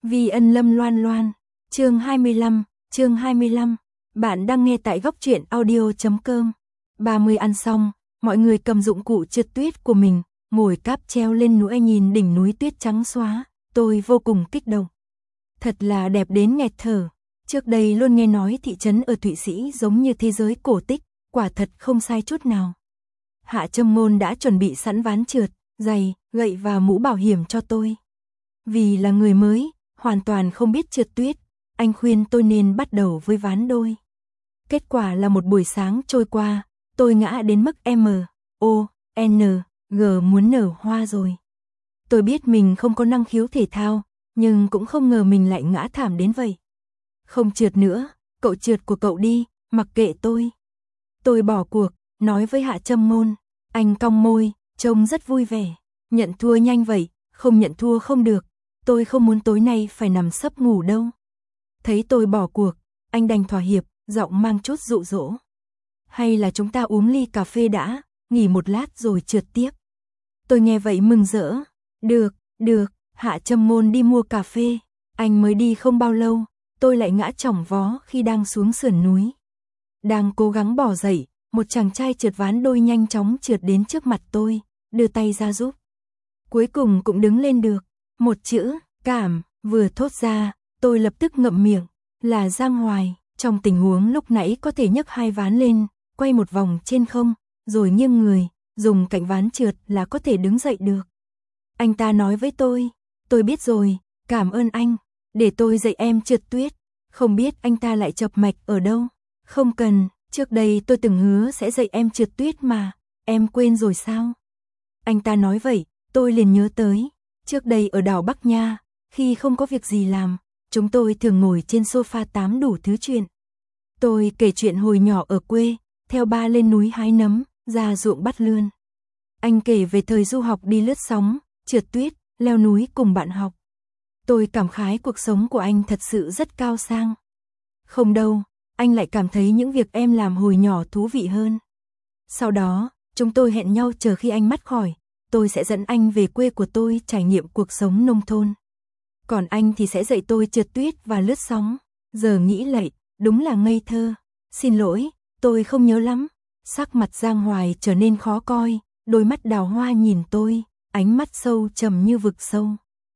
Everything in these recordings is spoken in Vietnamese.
Vi Ân Lâm Loan Loan, chương 25, bạn đang nghe tại góc truyện audio.com. 30 ăn xong, mọi người cầm dụng cụ trượt tuyết của mình, ngồi cáp treo lên núi nhìn đỉnh núi tuyết trắng xóa, tôi vô cùng kích động. Thật là đẹp đến nghẹt thở, trước đây luôn nghe nói thị trấn ở Thụy Sĩ giống như thế giới cổ tích, quả thật không sai chút nào. Hạ Trâm Ngôn đã chuẩn bị sẵn ván trượt, giày, gậy và mũ bảo hiểm cho tôi. Vì là người mới, hoàn toàn không biết trượt tuyết, anh khuyên tôi nên bắt đầu với ván đôi. Kết quả là một buổi sáng trôi qua, tôi ngã đến mức M.O.N.G muốn nở hoa rồi. Tôi biết mình không có năng khiếu thể thao, nhưng cũng không ngờ mình lại ngã thảm đến vậy. Không trượt nữa, cậu trượt của cậu đi, mặc kệ tôi. Tôi bỏ cuộc, nói với Hạ Trâm Ngôn, anh cong môi, trông rất vui vẻ. Nhận thua nhanh vậy, không nhận thua không được, tôi không muốn tối nay phải nằm sấp ngủ đâu. Thấy tôi bỏ cuộc, anh đành thỏa hiệp, giọng mang chút dụ dỗ. Hay là chúng ta uống ly cà phê đã, nghỉ một lát rồi trượt tiếp. Tôi nghe vậy mừng rỡ. Được, Hạ Trâm Ngôn đi mua cà phê. Anh mới đi không bao lâu, tôi lại ngã chỏng vó khi đang xuống sườn núi. Đang cố gắng bò dậy, một chàng trai trượt ván đôi nhanh chóng trượt đến trước mặt tôi, đưa tay ra giúp. Cuối cùng cũng đứng lên được. Một chữ, cảm, vừa thốt ra, tôi lập tức ngậm miệng, là Giang Hoài. Trong tình huống lúc nãy có thể nhấc hai ván lên, quay một vòng trên không, rồi nghiêng người, dùng cạnh ván trượt là có thể đứng dậy được. Anh ta nói với tôi biết rồi, cảm ơn anh, để tôi dạy em trượt tuyết. Không biết anh ta lại chập mạch ở đâu. Không cần, trước đây tôi từng hứa sẽ dạy em trượt tuyết mà, em quên rồi sao? Anh ta nói vậy, tôi liền nhớ tới. Trước đây ở đảo Bắc Nha, khi không có việc gì làm, chúng tôi thường ngồi trên sofa tám đủ thứ chuyện. Tôi kể chuyện hồi nhỏ ở quê, theo ba lên núi hái nấm, ra ruộng bắt lươn. Anh kể về thời du học đi lướt sóng, trượt tuyết, leo núi cùng bạn học. Tôi cảm khái cuộc sống của anh thật sự rất cao sang. Không đâu, anh lại cảm thấy những việc em làm hồi nhỏ thú vị hơn. Sau đó, chúng tôi hẹn nhau chờ khi anh mát khỏi, tôi sẽ dẫn anh về quê của tôi trải nghiệm cuộc sống nông thôn. Còn anh thì sẽ dạy tôi trượt tuyết và lướt sóng. Giờ nghĩ lại, đúng là ngây thơ. Xin lỗi, tôi không nhớ lắm. Sắc mặt Giang Hoài trở nên khó coi, đôi mắt đào hoa nhìn tôi, ánh mắt sâu trầm như vực sâu.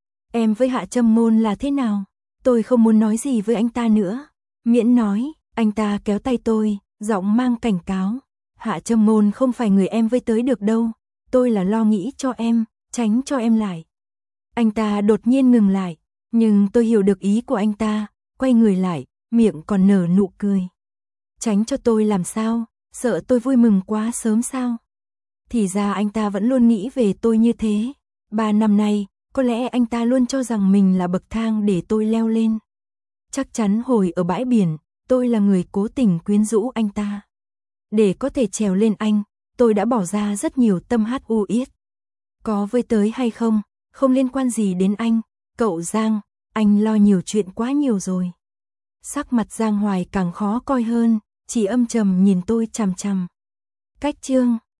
Em với Hạ Trâm Ngôn là thế nào? Tôi không muốn nói gì với anh ta nữa. Miễn nói, anh ta kéo tay tôi, giọng mang cảnh cáo. Hạ Trâm Ngôn không phải người em với tới được đâu. Tôi là lo nghĩ cho em, tránh cho em lại. Anh ta đột nhiên ngừng lại, nhưng tôi hiểu được ý của anh ta, quay người lại, miệng còn nở nụ cười. Tránh cho tôi làm sao, sợ tôi vui mừng quá sớm sao? Thì ra anh ta vẫn luôn nghĩ về tôi như thế. 3 năm nay, có lẽ anh ta luôn cho rằng mình là bậc thang để tôi leo lên. Chắc chắn hồi ở bãi biển, tôi là người cố tình quyến rũ anh ta. Để có thể trèo lên anh, tôi đã bỏ ra rất nhiều tâm huyết u yết. Có với tới hay không, không liên quan gì đến anh, cậu Giang, anh lo nhiều chuyện quá nhiều rồi. Sắc mặt Giang Hoài càng khó coi hơn, chỉ âm trầm nhìn tôi chằm chằm. Cách chương